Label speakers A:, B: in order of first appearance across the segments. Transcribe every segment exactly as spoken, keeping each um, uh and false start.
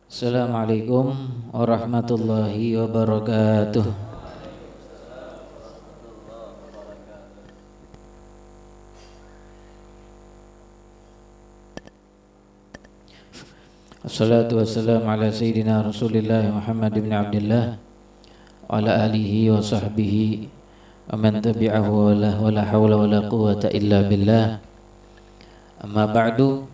A: Assalamualaikum warahmatullahi wabarakatuh. Assalatu wassalamu ala sayyidina Rasulillah Muhammad bin Abdullah wa ala alihi wa sahbihi wa man tabi'ahu wa la, wa la hawla wa la quwwata illa billah. Amma ba'du.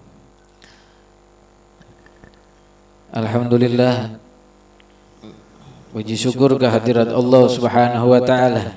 A: Alhamdulillah, puji syukur kehadirat Allah Subhanahu wa taala.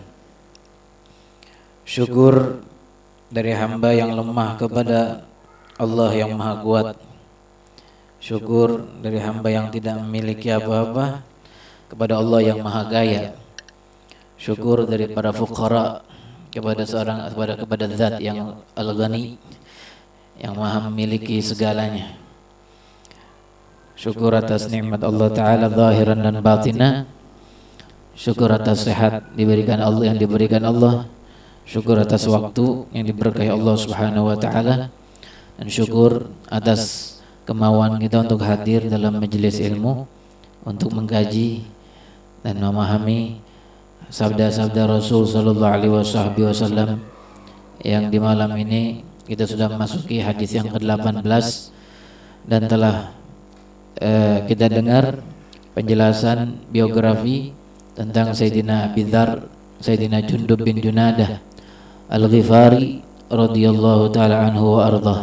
A: Syukur dari hamba yang lemah kepada Allah yang Maha Kuat. Syukur dari hamba yang tidak memiliki apa-apa kepada Allah yang Maha Kaya. Syukur dari para fuqara kepada seorang kepada kepada Zat yang Al-Ghani, yang Maha memiliki segalanya. Syukur atas nikmat Allah Ta'ala zahiran dan batinah. Syukur atas sehat diberikan Allah yang diberikan Allah. Syukur atas waktu yang diberkahi Allah Subhanahu wa Ta'ala. Dan syukur atas kemauan kita untuk hadir dalam majelis ilmu, untuk mengkaji dan memahami sabda-sabda Rasul Sallallahu Alaihi Wasallam, yang di malam ini kita sudah memasuki hadis yang ke delapan belas dan telah Uh, kita dengar penjelasan biografi tentang Sayyidina Abi Dzar, Sayyidina Jundub bin Junadah Al-Ghifari radhiyallahu taala anhu wa ardhah.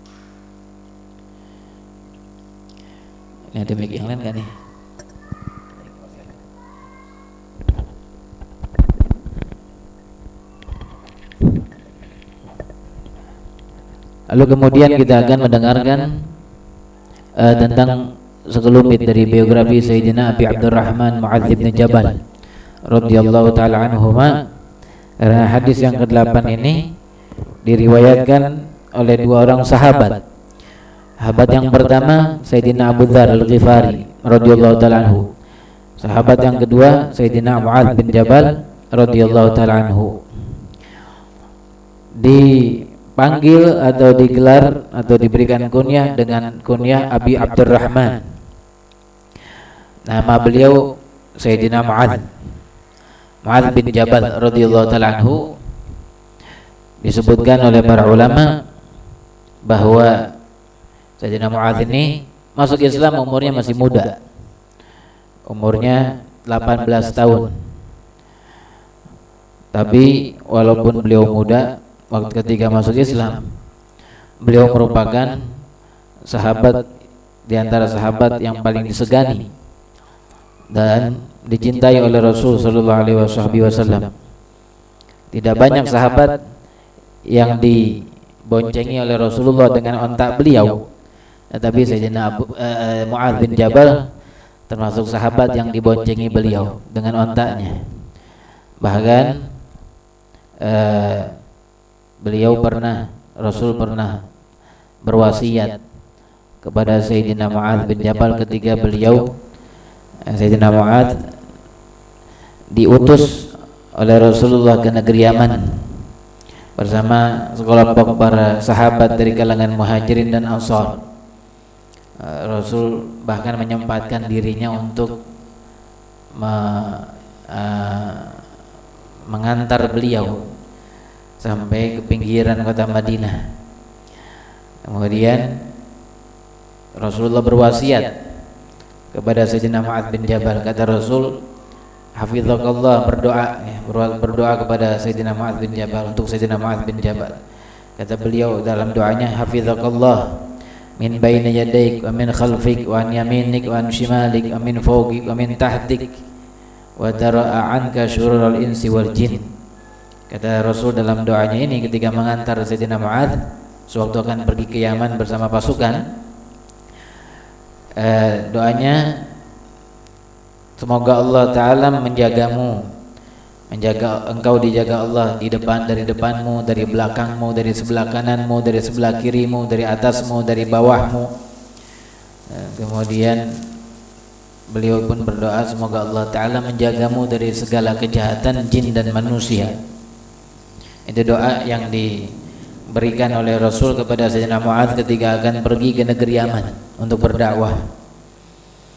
A: Ini ada mic yang lain kan nih? Lalu kemudian kita akan mendengarkan uh, tentang sekelumit dari biografi Sayyidina Abi Abdurrahman Mu'adz bin Jabal radhiyallahu taala anhuma. Karena hadis yang kedelapan ini diriwayatkan oleh dua orang sahabat. Sahabat yang pertama Sayyidina Abu Dzar Al-Ghifari radhiyallahu taala anhu. Sahabat yang kedua Sayyidina Mu'adz bin Jabal radhiyallahu taala anhu. Di panggil atau digelar atau diberikan kunyah dengan kunyah Abi Abdurrahman. Nama beliau Sayyidina Mu'adz Mu'adz bin Jabal radhiyallahu taala anhu. Disebutkan oleh para ulama bahwa Sayyidina Mu'adz ini masuk Islam umurnya masih muda. Umurnya delapan belas tahun. Tapi walaupun beliau muda, waktu ketika masuk Islam, beliau merupakan sahabat di antara sahabat yang paling disegani dan dicintai oleh Rasul sallallahu alaihi wasallam. Tidak banyak sahabat yang diboncengi oleh Rasulullah dengan ontak beliau, tetapi Sayyidina Abu uh, Mu'adz bin Jabal termasuk sahabat yang diboncengi beliau dengan ontaknya. Bahkan uh, beliau pernah, Rasul pernah berwasiat kepada Sayyidina Mu'adz bin Jabal ketika beliau Sayyidina Mu'adz diutus oleh Rasulullah ke negeri Yaman bersama sekelompok para sahabat dari kalangan Muhajirin dan Ansar. Rasul bahkan menyempatkan dirinya untuk me, uh, mengantar beliau sampai ke pinggiran kota Madinah. Kemudian Rasulullah berwasiat kepada Sayyidina Mu'adz bin Jabal. Kata Rasul, hafizakallah, berdoa ya, berdoa kepada Sayyidina Mu'adz bin Jabal, untuk Sayyidina Mu'adz bin Jabal. Kata beliau dalam doanya, hafizakallah min baini yadaik wa min khalfik wa an yaminik wa an shimalik wa min fawqik wa min tahtik wa tara'a anka syurural insi wal jin. Kata Rasul dalam doanya ini ketika mengantar Sayyidina Mu'adz sewaktu akan pergi ke Yaman bersama pasukan, eh, doanya, semoga Allah Ta'ala menjagamu, menjaga engkau, dijaga Allah di depan, dari depanmu, dari belakangmu, dari sebelah kananmu, dari sebelah kirimu, dari atasmu, dari bawahmu. eh, Kemudian beliau pun berdoa, semoga Allah Ta'ala menjagamu dari segala kejahatan jin dan manusia. Itu doa yang diberikan oleh Rasul kepada Sayyidina Mu'adz ketika akan pergi ke negeri Yaman untuk berdakwah.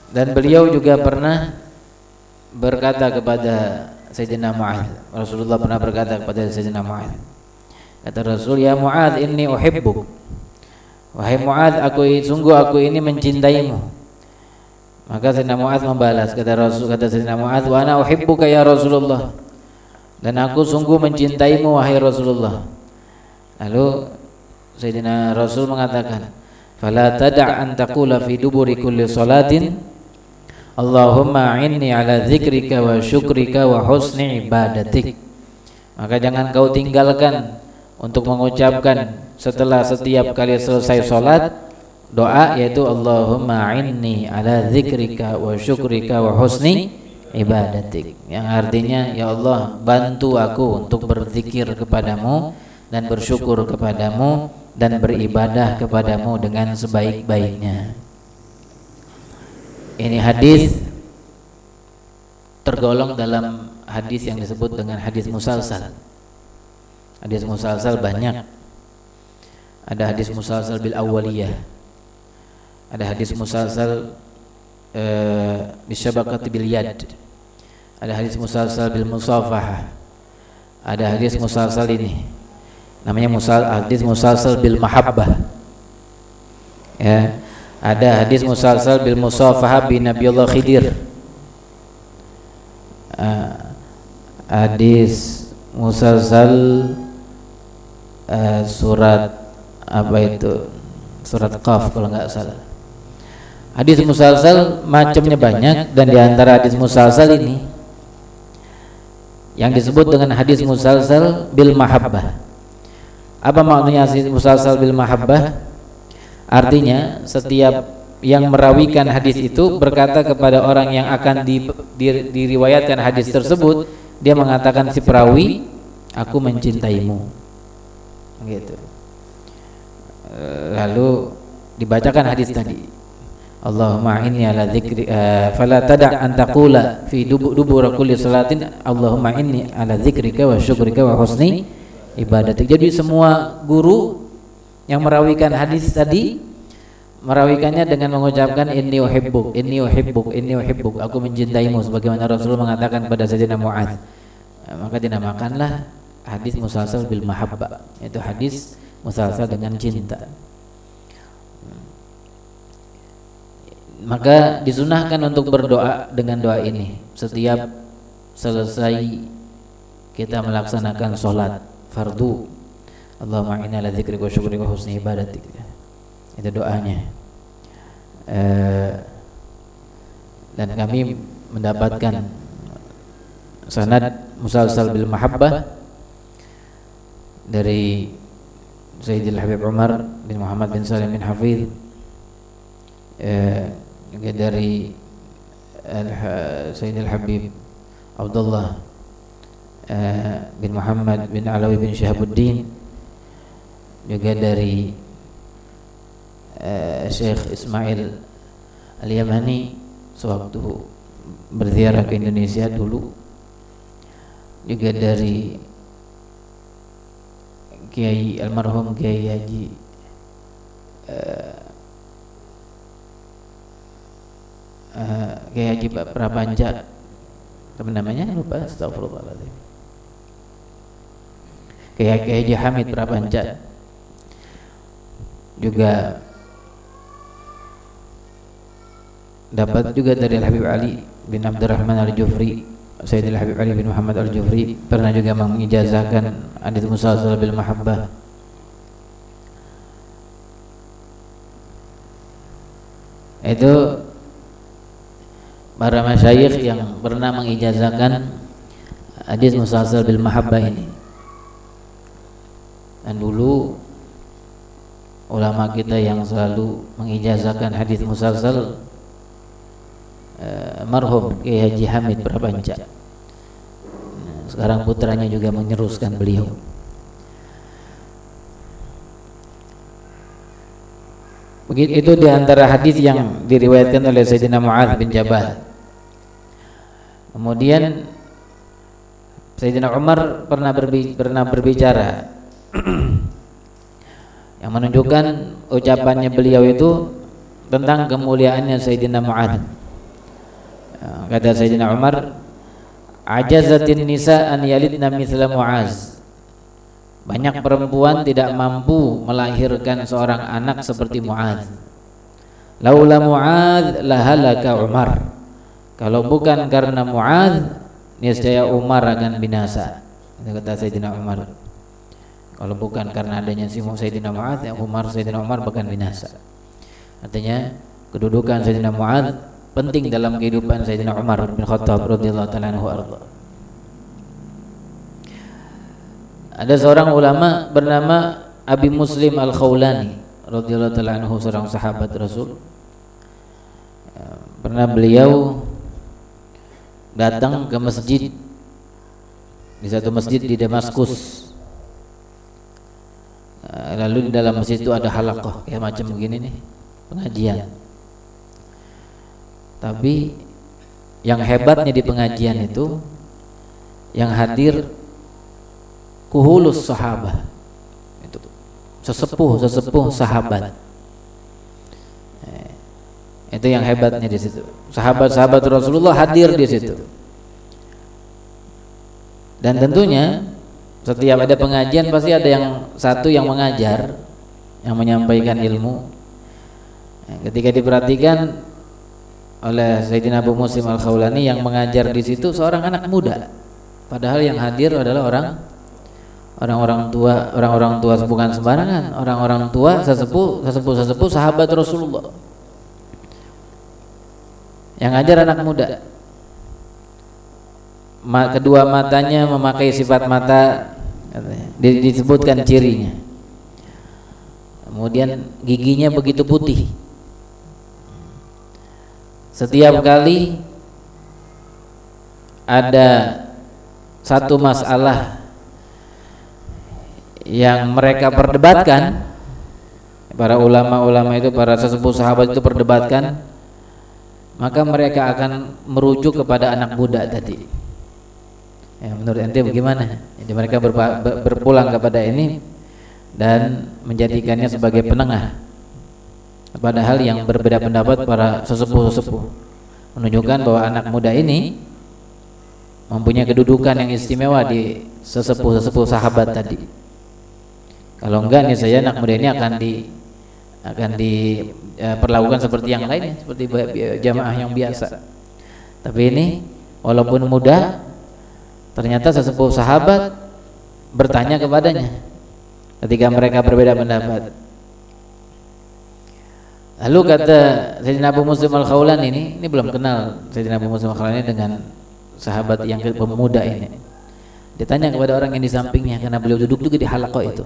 A: Dan beliau juga pernah berkata kepada Sayyidina Mu'adz, Rasulullah pernah berkata kepada Sayyidina Mu'adz, kata Rasul, ya Mu'adz, inni uhibbuk, wahai Mu'adz, aku sungguh aku ini mencintaimu. Maka Sayyidina Mu'adz membalas, kata Rasul, kata Sayyidina Mu'adz, wa ana uhibbuka ya Rasulullah, dan aku sungguh mencintaimu wahai Rasulullah. Lalu Sayyidina Rasul mengatakan, fala tada' an taqula fi duburi kulli salatin Allahumma inni ala dzikrika wa syukrika wa husni ibadatik. Maka jangan kau tinggalkan untuk mengucapkan setelah setiap kali selesai salat doa, yaitu Allahumma inni ala dzikrika wa syukrika wa husni ibadatik, yang artinya, ya Allah, bantu aku untuk berzikir kepadamu dan bersyukur kepadamu dan beribadah kepadamu dengan sebaik-baiknya. Ini hadis tergolong dalam hadis yang disebut dengan hadis musalsal. Hadis musalsal banyak. Ada hadis musalsal bil awwaliyah. Ada hadis musalsal eh, bisyabaqati bil yad. Ada hadis musalsal bil musafahah. Ada hadis musalsal ini namanya musal hadis musalsal bil mahabbah. Ya. Ada hadis musalsal bil musafahah bi Nabiullah Khidir. Uh, hadis musalsal uh, surat apa itu? Surat Qaf kalau enggak salah. Hadis musalsal macamnya banyak, dan di antara hadis musalsal ini yang disebut dengan hadis musalsal bil mahabbah. Apa maknanya hadis musalsal bil mahabbah? Artinya setiap yang merawikan hadis itu berkata kepada orang yang akan di, di, diriwayatkan hadis tersebut, dia mengatakan si perawi, aku mencintaimu, gitu. Lalu dibacakan hadis tadi, Allahumma inni ala dzikri uh, fala tada' an taqula fi dubur kulli salatin Allahumma inni ala dzikrika wa syukrika wa husni ibadatik. Jadi semua guru yang merawikan hadis tadi merawikannya dengan mengucapkan inni uhibbuk, inni uhibbuk, inni uhibbuk, aku mencintaimu, sebagaimana Rasul mengatakan kepada Sayyidina Mu'adz. Maka dinamakanlah hadis musalsal bil mahabbah, yaitu hadis musalsal dengan cinta. Maka disunahkan untuk berdoa dengan doa ini setiap selesai kita melaksanakan sholat fardu. Allahumma inna ala dzikrika wa syukrika wa husni ibadatik. Itu doanya. E, dan kami mendapatkan sanad musalsal bil mahabbah dari Sayyidil Habib Umar bin Muhammad bin Salim bin Hafidh, e, juga dari Sayyidil Habib Abdullah e, bin Muhammad bin Alawi bin Syihabuddin, juga dari uh, Syekh Ismail Al-Yamani sewaktu berziarah ke Indonesia dulu, juga dari Kiai almarhum Kiai Haji uh, uh, Kiai Haji Prapanca, apa namanya, lupa, astagfirullahaladzim, Kiai Haji Hamid Prapanca, juga dapat juga dari Al-Habib Ali bin Abdurrahman Al-Jufri. Sayyidil Habib Ali bin Muhammad Al-Jufri pernah juga mengijazahkan hadits musalsal bil mahabbah. Itu para masyayikh yang pernah mengijazahkan hadits musalsal bil mahabbah ini. Dan dulu ulama kita yang selalu mengijazahkan hadits musalsal uh, marhum Kiai Haji Hamid Prapanca. Nah, sekarang putranya juga meneruskan beliau. Begitu itu diantara hadis yang diriwayatkan oleh Sayyidina Mu'adz bin Jabal. Kemudian Sayyidina Umar pernah, berbi pernah berbicara yang menunjukkan ucapannya beliau itu tentang kemuliaannya Sayyidina Mu'adz. Kata Sayyidina Umar, ajazatin nisa an yalidna mithla Mu'az. Banyak perempuan tidak mampu melahirkan seorang anak seperti Mu'az. Laula Mu'az lahalaka Umar. Kalau bukan karena Mu'az, niscaya Umar akan binasa. Itu kata Sayyidina Umar. Kalau bukan karena adanya si Sayyidina Mu'az, ya Umar Sayyidina Umar bahkan binasa. Artinya kedudukan Sayyidina Mu'az penting dalam kehidupan Sayyidina Umar bin Khattab radhiyallahu ta'ala anhu arda. Ada seorang ulama bernama Abi Muslim Al-Khawlani radhiyallahu ta'ala anhu, seorang sahabat Rasul. Pernah beliau datang ke masjid, di satu masjid di Damaskus. Lalu di dalam masjid itu ada halaqah kayak macam begini nih, pengajian. Tapi yang hebatnya di pengajian itu yang hadir kuhulus sahabah, itu sesepuh sesepuh sahabat. Itu yang hebatnya di situ. Sahabat-sahabat Rasulullah hadir di situ. Dan tentunya setiap ada pengajian pasti ada yang satu yang mengajar, yang menyampaikan ilmu. Ketika diperhatikan oleh Sayyidina Abu Muslim Al-Khawlani, yang mengajar di situ seorang anak muda, padahal yang hadir adalah orang orang-orang tua, orang-orang tua bukan sembarangan, orang-orang tua sesepuh, sesepuh-sesepuh sahabat Rasulullah. Yang ngajar anak muda. Ma, kedua matanya memakai sifat mata, disebutkan cirinya. Kemudian giginya begitu putih. Setiap kali ada satu masalah yang mereka perdebatkan, para ulama-ulama itu, para sesepuh sahabat itu perdebatkan, maka mereka akan merujuk kepada anak muda tadi. Ya, menurut ente bagaimana? Jadi mereka berpa, berpulang kepada ini dan menjadikannya sebagai penengah. Padahal yang berbeda pendapat para sesepuh-sesepuh, menunjukkan bahwa anak muda ini mempunyai kedudukan yang istimewa di sesepuh-sesepuh sahabat tadi. Kalau enggak nih saya anak muda ini akan di akan diperlakukan seperti yang lainnya, seperti jamaah yang biasa. Tapi ini walaupun muda, ternyata sesepuh sahabat bertanya kepadanya ketika mereka berbeda pendapat. Lalu kata Sayyidina Abu Muslim Al-Khawlani ini, ini belum kenal Sayyidina Abu Muslim Al-Khawlani dengan sahabat yang pemuda ini. Ditanya kepada orang yang di sampingnya, karena beliau duduk juga di halaqah itu.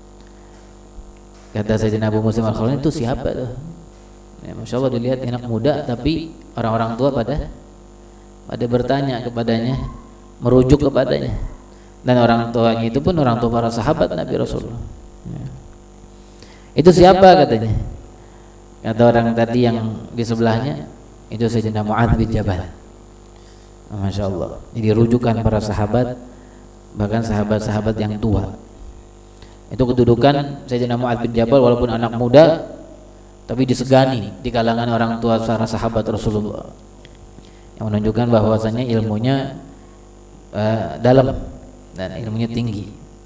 A: Kata Sayyidina Abu Muslim Al-Khawlani, itu siapa tuh? Ya, Masya Allah, dilihat anak muda, tapi orang-orang tua pada pada bertanya kepadanya, merujuk kepadanya. Dan orang tuanya itu pun orang tua para sahabat Nabi Rasulullah. Ya. Itu siapa katanya? Kata orang tadi yang di sebelahnya, itu Sayyidina Mu'adz bin Jabal. Masya Allah. Jadi rujukan para sahabat, bahkan sahabat-sahabat yang tua. Itu kedudukan Sayyidina Mu'adz bin Jabal, walaupun anak muda, tapi disegani di kalangan orang tua para sahabat Rasulullah, yang menunjukkan bahwasanya ilmunya uh, dalam dan ilmunya tinggi.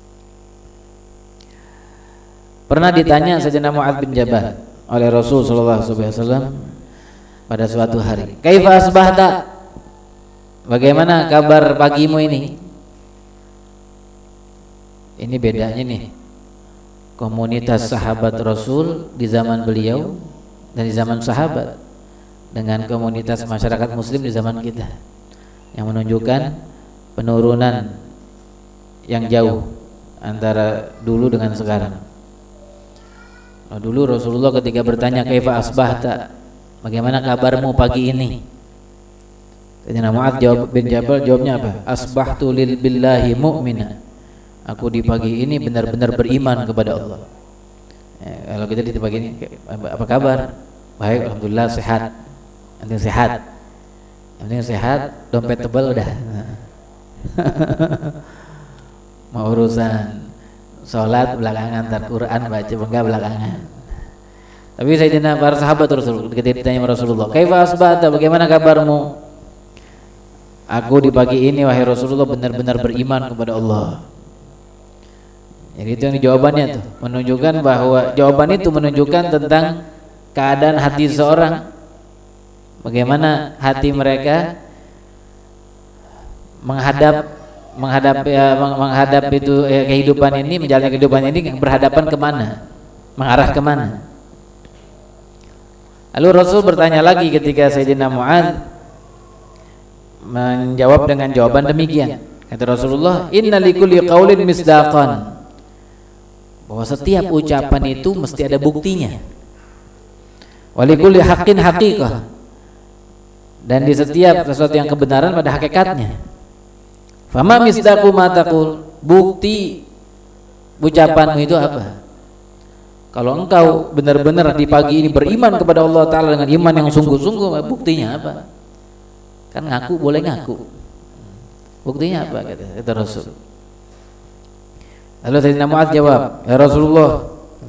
A: Pernah ditanya Sayyidina Mu'adz bin Jabal oleh Rasul sallallahu alaihi wasallam pada suatu hari, "Kaifa asbahta?" Bagaimana kabar pagimu ini? Ini bedanya nih, komunitas sahabat Rasul di zaman beliau dan di zaman sahabat dengan komunitas masyarakat muslim di zaman kita, yang menunjukkan penurunan yang jauh antara dulu dengan sekarang. Nah, dulu Rasulullah ketika bertanya kaifa asbahta, bagaimana kabarmu pagi ini? Sayyidina Mu'adz jawab bin Jabal jawabnya apa? Asbahtu lil billahi mu'mina. Aku di pagi ini benar-benar beriman kepada Allah. Ya, kalau kita di pagi ini apa kabar? Baik, alhamdulillah sehat. Nanti sehat. Nanti sehat, dompet tebal udah. Mau urusan sholat belakangan, tar Quran baca enggak belakangan. Tapi Sayyidina para sahabat Rasul ketika ditanya Rasulullah, "Kaifa asbahta?" Bagaimana kabarmu aku di pagi ini wahai Rasulullah benar-benar beriman kepada Allah. Jadi itu yang jawabannya tuh, menunjukkan bahwa jawaban itu menunjukkan tentang keadaan hati seorang, bagaimana hati mereka menghadap menghadap ya, menghadap itu ya, kehidupan ini, menjalani kehidupan ini berhadapan kemana, mengarah kemana. Lalu Rasul bertanya lagi ketika Sayyidina Mu'adz menjawab dengan jawaban demikian. Kata Rasulullah, inna likulli qaulin misdaqan, bahwa setiap ucapan itu mesti ada buktinya. Walikulli haqqin haqiqah, dan di setiap sesuatu yang kebenaran pada hakikatnya. Fama misdaqu ma taqul, bukti ucapanmu itu apa? Kalau engkau benar-benar di pagi ini beriman kepada Allah Ta'ala dengan iman yang sungguh-sungguh, buktinya apa? Kan ngaku boleh ngaku, buktinya apa? Kata, kata Rasul. Lalu Sayyidina Mu'adz jawab, ya Rasulullah,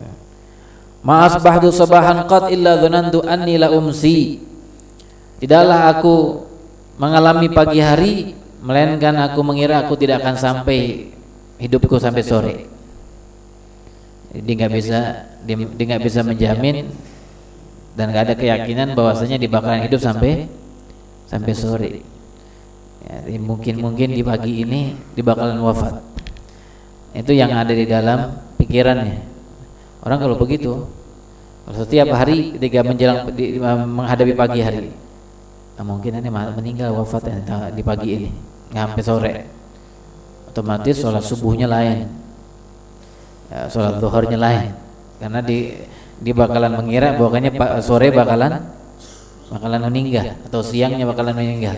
A: ma asbahtu sabahan qad illa dhanantu anni la umsi, tidaklah aku mengalami pagi hari melainkan aku mengira aku tidak akan sampai hidupku sampai sore. Jadi nggak bisa dia nggak bisa menjamin dan nggak ada keyakinan bahwasanya dia bakalan hidup sampai sampai sore. Ya, mungkin mungkin di pagi ini dia bakalan wafat. Itu yang ada di dalam pikirannya. Orang kalau begitu, kalau setiap hari ketika menjelang di, menghadapi pagi hari, nah mungkin ini meninggal wafatnya di pagi ini, sampai sore. Otomatis sholat subuhnya lain, ya, sholat zuhurnya lain, karena di di bakalan mengira bahwanya sore bakalan bakalan meninggal atau siangnya bakalan meninggal.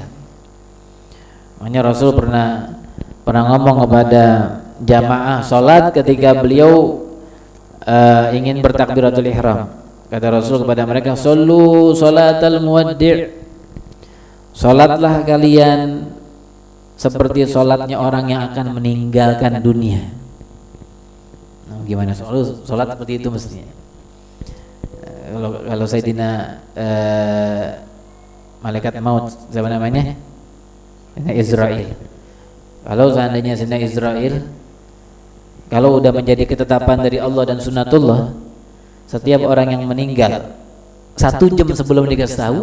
A: Makanya Rasul pernah pernah ngomong kepada jamaah sholat ketika beliau uh, ingin bertakbiratul ihram. Kata Rasul kepada mereka, "Shollu sholatal muwaddi'." Sholatlah kalian seperti sholatnya orang yang akan meninggalkan dunia. Nah, gimana sholat? Sholat seperti itu mestinya. Uh, kalau kalau Sayyidina uh, malaikat maut, siapa namanya? Israel. Kalau seandainya Sayyidina Israel, kalau udah menjadi ketetapan dari Allah dan sunnatullah, setiap orang yang meninggal satu jam sebelum dikasih tahu,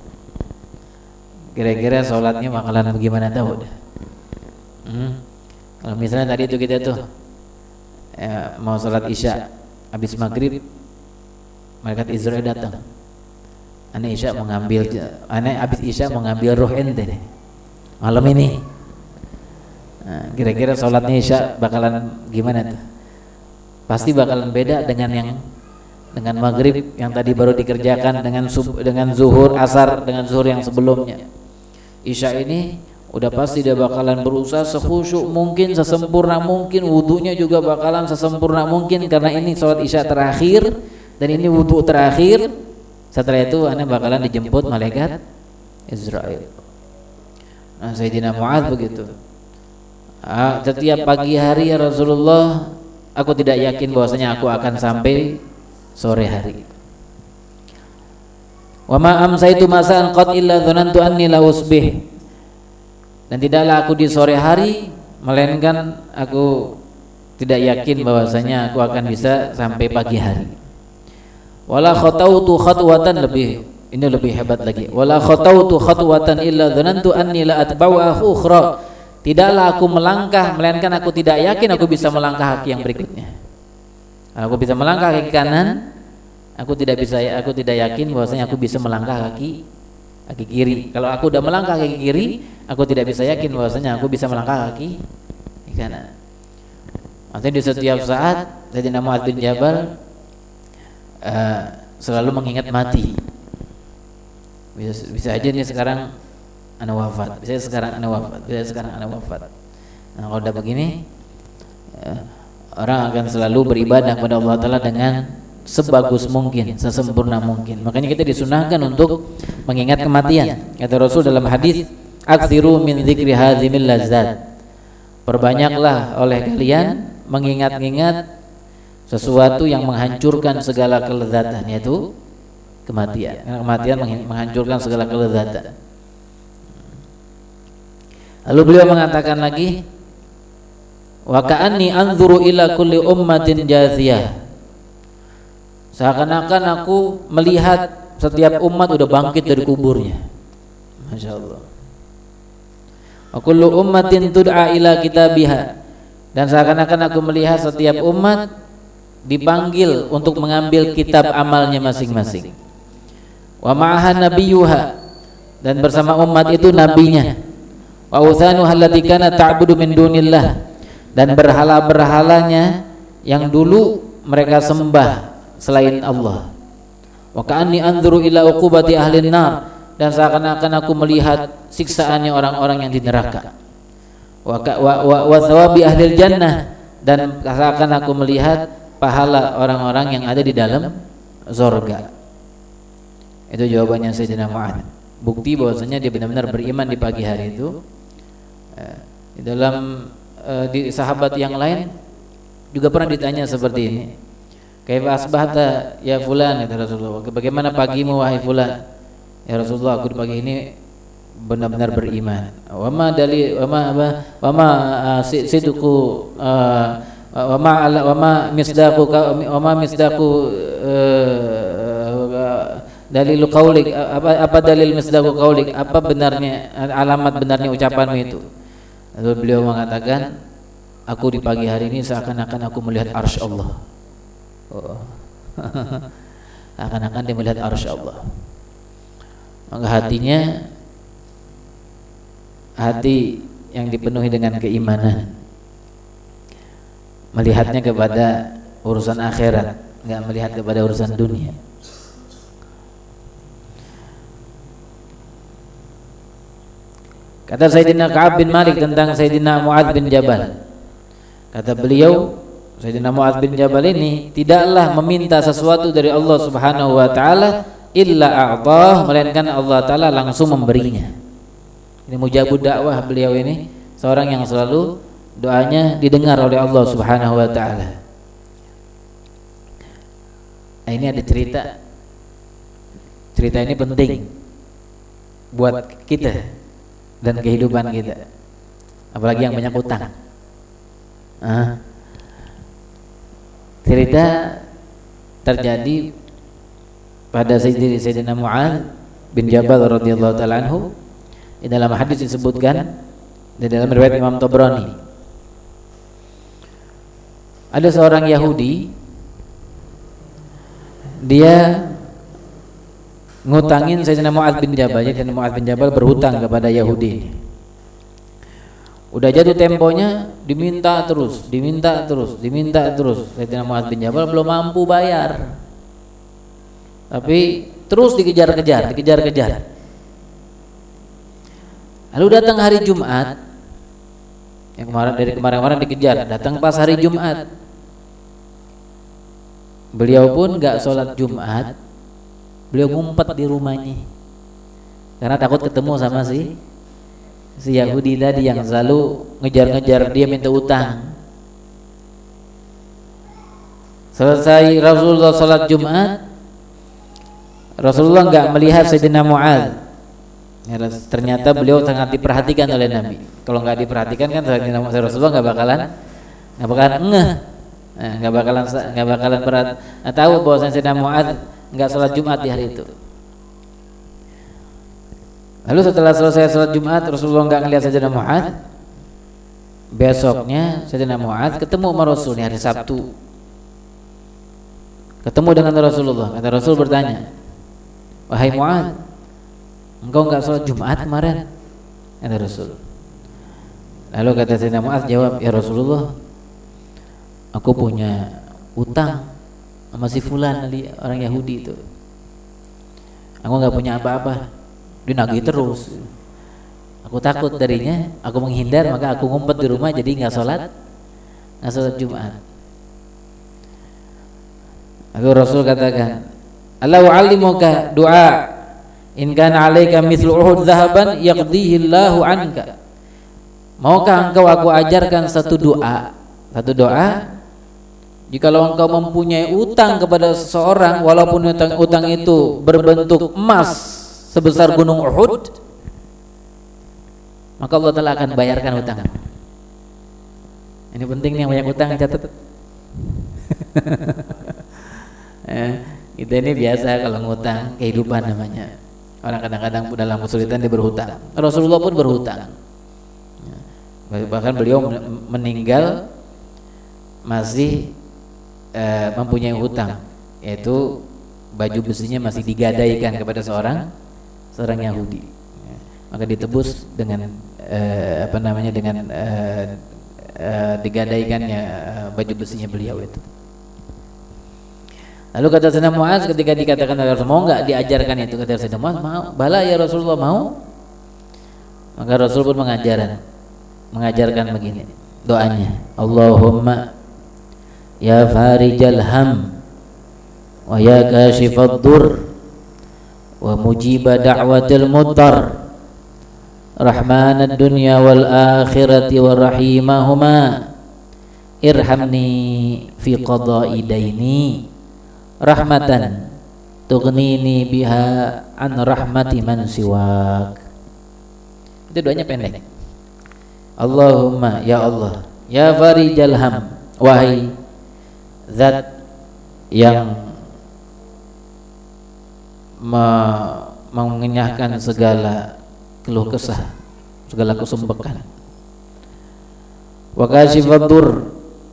A: kira-kira sholatnya bakalan bagaimana tahu dah. Hmm. Kalau misalnya tadi itu kita tuh ya, mau sholat isya, habis maghrib, malaikat Israel datang. Aneh isya mengambil, aneh habis isya mengambil roh ente malam ini. Nah, kira-kira sholatnya isya bakalan gimana tuh? Pasti bakalan beda dengan yang dengan maghrib yang tadi baru dikerjakan, dengan sub, dengan zuhur, asar, dengan zuhur yang sebelumnya. Isya ini udah pasti dia bakalan berusaha sekhusyuk mungkin, sesempurna mungkin, wudunya juga bakalan sesempurna mungkin, karena ini sholat isya terakhir dan ini wudu terakhir. Setelah itu anda bakalan dijemput malaikat Israel. Nah, Sayyidina Mu'adz begitu. Ah, setiap pagi hari ya Rasulullah, aku tidak yakin bahwasanya aku akan sampai sore hari. Wa ma amsaitu masa'an qad illa dhanantu anni la usbih. Dan tidaklah aku di sore hari melainkan aku tidak yakin bahwasanya aku akan bisa sampai pagi hari. Wala khatautu khatwatan, lebih ini lebih hebat lagi. Wala khatautu khatwatan illa dhanantu anni la atba'u ukhra. Tidaklah aku melangkah melainkan aku tidak yakin aku bisa melangkah kaki yang berikutnya. Kalau aku bisa melangkah kaki kanan, aku tidak bisa aku tidak yakin bahwasanya aku bisa melangkah kaki kaki kiri. Kalau aku udah melangkah kaki kiri, aku tidak bisa yakin bahwasanya aku bisa melangkah kaki kaki kanan. Artinya di setiap saat Sayyidina Mu'adz bin Jabal uh, selalu mengingat mati. Bisa, bisa aja nih sekarang ana wafat, bisa sekarang ana wafat, bisa sekarang ana wafat. Nah, kalau udah begini, ya, orang akan selalu beribadah kepada Allah Ta'ala dengan sebagus mungkin, sesempurna mungkin. Makanya kita disunahkan untuk mengingat kematian. Kata Rasul dalam hadis, "Aktsiru min dzikri hadzimil lazzat." Perbanyaklah oleh kalian mengingat-ingat sesuatu yang menghancurkan segala kelezatan, yaitu kematian. Karena kematian menghancurkan segala kelezatan. Lalu beliau mengatakan lagi, wa ka'anni anzuru ila kulli ummatin jathiyah. Seakan-akan aku melihat setiap umat udah bangkit dari kuburnya. Masya Allah. Wa kullu ummatin tud'a ila kitabiha. Dan seakan-akan aku melihat setiap umat dipanggil untuk mengambil kitab amalnya masing-masing. Wa ma'aha nabiyuha, dan bersama umat itu nabinya. Wa uthanuha allati kana ta'budu min dunillah, dan berhala-berhalanya yang dulu mereka sembah selain Allah. Wa ka'anni anzuru ila uqubati ahlin nar, dan seakan-akan aku melihat siksaannya orang-orang yang di neraka. Wa wa wa thawabi ahlil jannah, dan seakan aku melihat pahala orang-orang yang ada di dalam surga. Itu jawabannya Sayyidina Mu'adz. Bukti bahwasanya dia benar-benar beriman di pagi hari itu. Di dalam di sahabat yang lain juga pernah ditanya seperti ini. Kaifa asbahta ya fulan, kata Rasulullah. Bagaimana pagimu wahai fulan? Ya Rasulullah, aku di pagi ini benar-benar beriman. Wa ma dalil wa ma wa ma sidqu wa ma wa ma misdaqu wa ma misdaqu dalil qaulik, apa apa dalil misdaqu qaulik, apa benarnya, alamat benarnya ucapanmu itu. Lalu beliau mengatakan, aku di pagi hari ini seakan-akan aku melihat arsy Allah. Oh. Akan-akan dia melihat arsy Allah. Maka hatinya hati yang dipenuhi dengan keimanan, melihatnya kepada urusan akhirat, enggak melihat kepada urusan dunia. Kata Sayyidina Ka'ab bin Malik tentang Sayyidina Mu'adz bin Jabal, kata beliau, Sayyidina Mu'adz bin Jabal ini tidaklah meminta sesuatu dari Allah Subhanahu wa taala illa a'tah, melainkan Allah taala langsung memberinya. Ini mujabud dakwah beliau ini, seorang yang selalu doanya didengar oleh Allah Subhanahu wa taala. Nah, ini ada cerita. Cerita ini penting buat kita dan kehidupan kita, apalagi yang banyak utang. Ah. Cerita terjadi pada Sayyidina Mu'adz bin Jabal radhiyallahu taala anhu. Di dalam hadis disebutkan, di dalam riwayat Imam Tabrani, ada seorang Yahudi, dia ngutangin Sayyidina Mu'adz bin Jabal. Jadi Sayyidina Mu'adz bin Jabal berhutang kepada Yahudi. Udah jatuh temponya, diminta terus, diminta terus, diminta terus. Sayyidina Mu'adz bin Jabal belum mampu bayar, tapi terus dikejar-kejar, dikejar-kejar. Lalu datang hari Jumat, yang kemarin dari kemarin-kemarin dikejar, datang pas hari Jumat. Beliau pun nggak sholat Jumat, beliau ngumpet di rumahnya karena takut ketemu sama si si Yahudi tadi yang selalu ngejar-ngejar dia minta utang. Selesai Rasulullah sholat Jumat, Rasulullah nggak melihat Sayyidina Mu'adz. Ya, ternyata beliau sangat diperhatikan oleh Nabi. Kalau nggak diperhatikan kan Rasulullah nggak bakalan nggak bakalan ngeh, nggak bakalan nggak bakalan berat. Nah, tahu bahwa Sayyidina Mu'adz nggak sholat Jumat di hari itu. Lalu setelah selesai sholat Jumat, Rasulullah nggak ngelihat Sayyidina Mu'adz. Besoknya Sayyidina Mu'adz ketemu sama Rasul di hari Sabtu. Ketemu dengan Rasulullah. Kata Rasul bertanya, wahai Mu'adz, engkau nggak sholat Jumat kemarin? Kata Rasul. Lalu kata Sayyidina Mu'adz jawab, ya Rasulullah, aku punya utang sama si fulan, orang Yahudi itu. Aku nggak punya apa-apa, dinagih terus. Aku takut darinya, aku menghindar, maka aku ngumpet di rumah jadi nggak sholat, nggak sholat Jumat. Lalu Rasul katakan, Allah wa'alimuka doa, in kana 'alaika mithlu Uhud dhahaban yaqdihi Allahu anka. Maukah engkau aku ajarkan satu doa, satu doa? Jikalau engkau mempunyai utang kepada seseorang, walaupun utang, utang itu berbentuk emas sebesar gunung Uhud, maka Allah Ta'ala akan bayarkan hutang. Ini penting nih, yang banyak hutang catat. eh, kita ini biasa kalau ngutang, kehidupan namanya. Orang kadang-kadang dalam kesulitan dia berhutang. Rasulullah pun berhutang. Bahkan beliau meninggal masih uh, mempunyai hutang, yaitu baju besinya masih digadaikan kepada seorang seorang Yahudi. Maka ditebus dengan uh, apa namanya dengan uh, uh, digadaikannya uh, baju besinya beliau itu. Lalu kata Sayyidina Mu'adz ketika dikatakan oleh Rasul, mau enggak diajarkan itu? Kata Sayyidina Mu'adz, mau. Bala ya Rasulullah, mau. Maka Rasul pun mengajarkan mengajarkan begini doanya, Allahumma ya farijal ham wa ya kashifad dur wa mujiba da'watil muttar rahmanad dunya wal akhirati wa rahimahuma irhamni fi qada'i daini rahmatan tughnini biha an rahmati man siwak. Itu doanya pendek. Allahumma ya Allah ya farijal ham, wahai zat yang me- mengenyahkan segala keluh kesah, segala kesembekan, wa kashifad dur,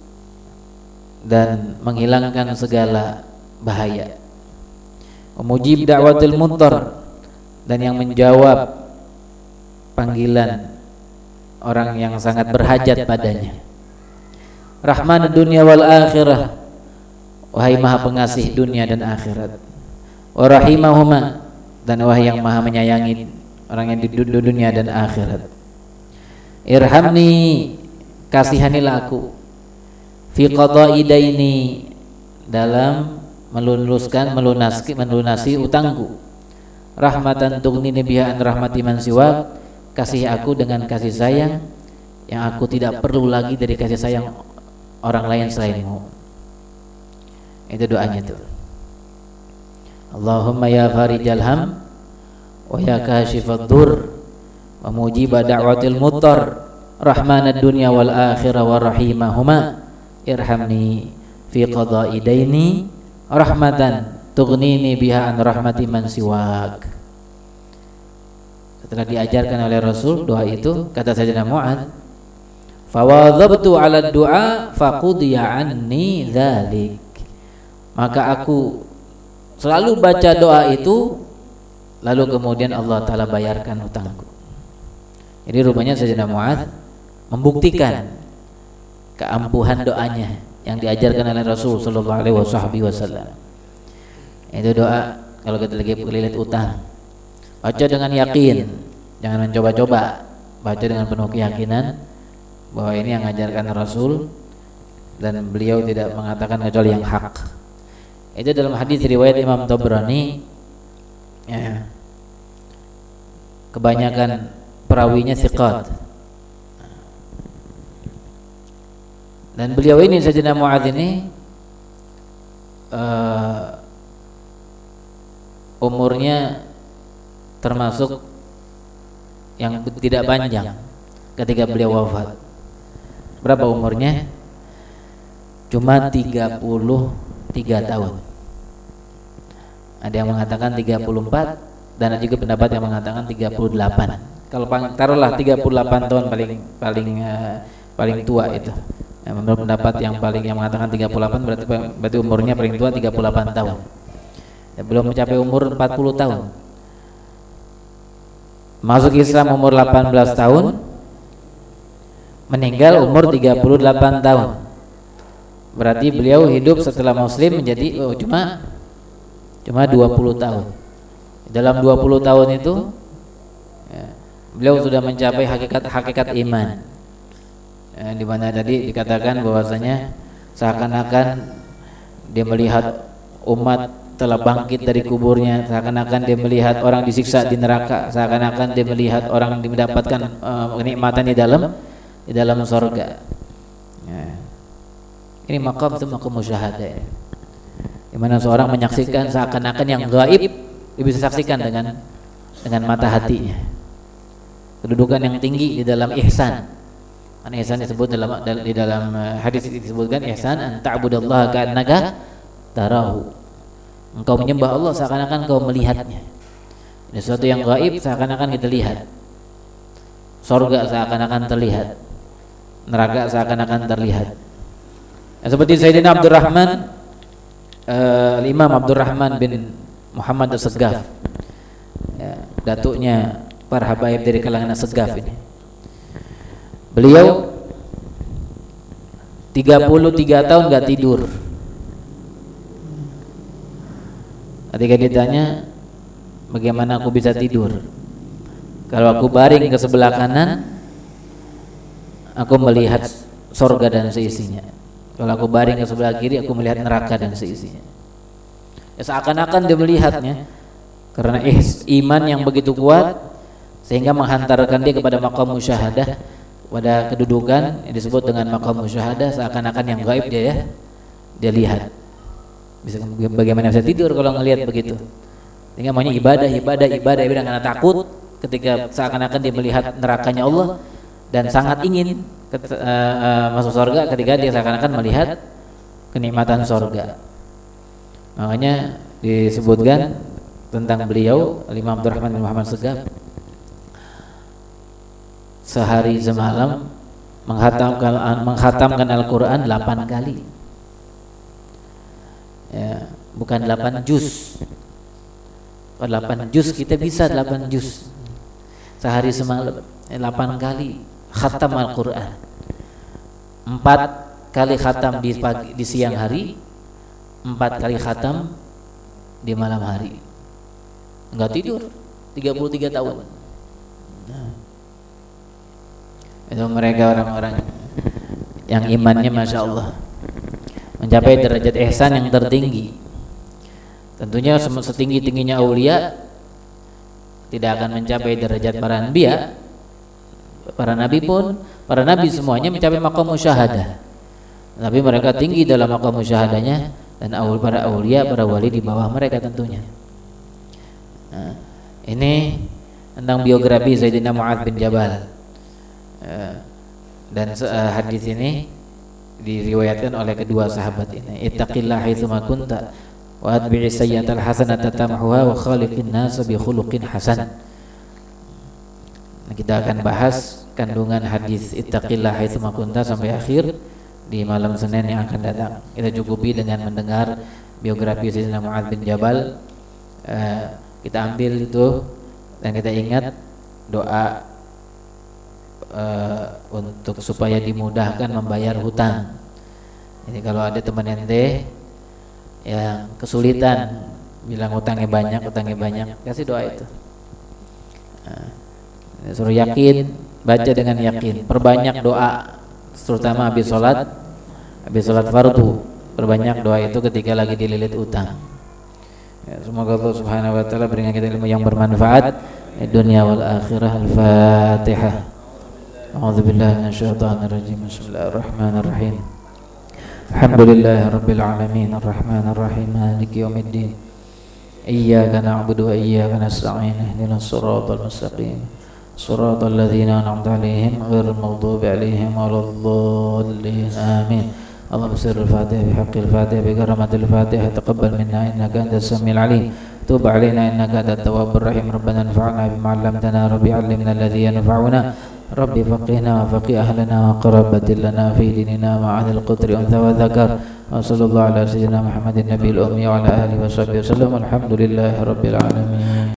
A: dan menghilangkan segala bahaya, wa mujib da'watil muttar, dan yang menjawab panggilan orang yang sangat berhajat padanya, Rahman dunia wal akhirah, wahai maha pengasih dunia dan akhirat, wa rahimahuma, dan wahai yang maha menyayangi orang yang di dunia dan akhirat, irhamni, kasihanilah aku, fi qada'i daini, dalam meluluskan melunasi melunasi utangku, rahmatan tughnini biha an rahmati man siwak, kasih aku dengan kasih sayang yang aku tidak perlu lagi dari kasih sayang orang lain selainmu. Itu doanya tuh. Allahumma ya farijal ham wa ya kashifad dur wa mujiba da'watil muttar rahmanad dunya wal akhirah wa rahimahuma irhamni fi qada'i daini rahmatan tughnini biha an rahmati man siwak. Setelah diajarkan oleh Rasul doa itu, kata Sayyidina Mu'adz, fawadhabtu ala du'a faqudiya anni dzalik, maka aku selalu baca doa itu, lalu kemudian Allah Ta'ala bayarkan hutangku. Jadi rupanya Sayyidina Mu'adz membuktikan keampuhan doanya yang diajarkan oleh Rasul sallallahu alaihi wasallam. Itu doa kalau kita lagi kelilit utang, baca dengan yakin, jangan mencoba-coba, baca dengan penuh keyakinan bahwa ini yang mengajarkan Rasul dan beliau tidak mengatakan kecuali yang hak. Itu dalam hadis riwayat Imam Tabrani, ya, kebanyakan perawinya thiqat, dan beliau ini Sayyidina Mu'adz ini uh, umurnya termasuk yang tidak panjang ketika beliau wafat. Berapa umurnya? Cuma tiga puluh tiga tahun. Ada yang mengatakan tiga puluh empat dan ada juga pendapat yang mengatakan tiga puluh delapan. Kalau taruhlah tiga puluh delapan tahun paling paling uh, paling tua itu. Ya, menurut pendapat yang paling yang mengatakan tiga puluh delapan berarti berarti umurnya paling tua tiga puluh delapan tahun. Ya, belum mencapai umur empat puluh tahun. Masuk Islam umur delapan belas tahun, meninggal umur tiga puluh delapan tahun. Berarti beliau hidup setelah Muslim menjadi oh, cuma cuma dua puluh tahun. Dalam dua puluh tahun itu ya, beliau sudah mencapai hakikat-hakikat iman. Ya, di mana tadi dikatakan bahwasanya seakan-akan dia melihat umat telah bangkit dari kuburnya, seakan-akan dia melihat orang disiksa di neraka, seakan-akan dia melihat orang mendapatkan uh, kenikmatan di dalam di dalam surga. Ya. Ini maqam itu maqam musyahadah, di mana seorang menyaksikan seakan-akan yang gaib dia bisa saksikan dengan dengan mata hatinya. kedudukan yang tinggi di dalam ihsan. Karena ihsan disebut dalam di dalam hadis disebutkan ihsan an ta'budallaha ka'annaka tarahu. Engkau menyembah Allah seakan-akan engkau melihatnya. Ini sesuatu yang gaib seakan-akan kita lihat. Surga seakan-akan terlihat. Neraka seakan-akan terlihat. Ya, seperti Sayyidina Abdurrahman uh, Imam Abdurrahman bin Muhammad As-Saggaf. Ya, datuknya para habaib dari kalangan As-Saggaf ini. Beliau tiga puluh tiga tahun gak tidur. Ketika ditanya, bagaimana aku bisa tidur? Kalau aku baring ke sebelah kanan, aku melihat surga dan seisinya. Kalau aku baring ke sebelah kiri, aku melihat neraka dan seisinya. Ya, seakan-akan dia melihatnya, karena iman yang begitu kuat sehingga menghantarkan dia kepada maqam musyahadah, pada kedudukan yang disebut dengan maqam musyahadah, seakan-akan yang gaib dia ya dia lihat. Bisa bagaimana bisa tidur kalau ngelihat begitu? Sehingga maunya ibadah, ibadah, ibadah, ibadah karena takut ketika seakan-akan dia melihat nerakanya Allah, dan sangat ingin ket, uh, uh, masuk surga ketika dia seakan-akan melihat kenikmatan surga. Makanya disebutkan tentang beliau Imam Abdurrahman bin Muhammad As-Saggaf, sehari semalam menghatamkan menghatamkan Al-Quran delapan kali. Ya, bukan delapan juz. Kalau delapan juz kita bisa delapan juz. Sehari semalam delapan kali khatam Al-Quran. Empat kali khatam di pagi, di siang hari, empat kali khatam di malam hari. Enggak tidur, tiga puluh tiga tahun. Nah, itu mereka orang-orang yang imannya Masya Allah mencapai derajat ihsan yang tertinggi. Tentunya setinggi-tingginya aulia tidak akan mencapai derajat para anbiya. Para nabi pun, para nabi semuanya mencapai maqam musyahadah, tapi mereka tinggi dalam maqam musyahadahnya, dan para aulia, para wali di bawah mereka tentunya. Nah, ini tentang biografi Sayyidina Mu'adz bin Jabal. Dan uh, hadis ini diriwayatkan oleh kedua sahabat ini. Ittaqillaha haitsuma kunta wa atbi'is sayyi'atal hasanata tamhuha wa khaliqin nas bi khuluqin hasan. Nah, kita akan bahas kandungan hadis ittaqillaha haitsuma kunta sampai akhir di malam Senin yang akan datang. Kita cukupi dengan mendengar biografi Sayyidina Mu'adz bin Jabal. Uh, kita ambil itu dan kita ingat doa Uh, untuk supaya dimudahkan membayar hutang. Jadi kalau ada teman ente yang kesulitan, bilang hutangnya banyak, hutangnya banyak, kasih doa itu. Nah, suruh yakin, baca dengan yakin, perbanyak doa, terutama habis sholat, habis sholat fardu, perbanyak doa itu ketika lagi dililit utang. Ya, semoga Allah Subhanahu Wa Taala berikan kita ilmu yang bermanfaat di dunia wal akhirah. Al-Fatihah. أعوذ بالله من الشيطان الرجيم بسم الله الرحمن الرحيم الحمد لله رب العالمين الرحمن الرحيم مالك يوم الدين إياك نعبد وإياك نستعين اهدنا الصراط المستقيم صراط الذين أنعمت عليهم غير المغضوب عليهم ولا الضالين آمين اللهم صل الفاتحة بحق الفاتحة بكرامة الفاتحة تقبل منا إنك أنت السميع العليم توب علينا إنك أنت التواب الرحيم ربنا انفعنا بما علمتنا ربي علمنا الذي ينفعنا ربي فقهنا وفقه أهلنا وقربت لنا في ديننا مع أهل القدر أنثى وذكر وصلى الله على سيدنا محمد النبي الأمي وعلى آله وصحبه وسلم والحمد لله رب العالمين.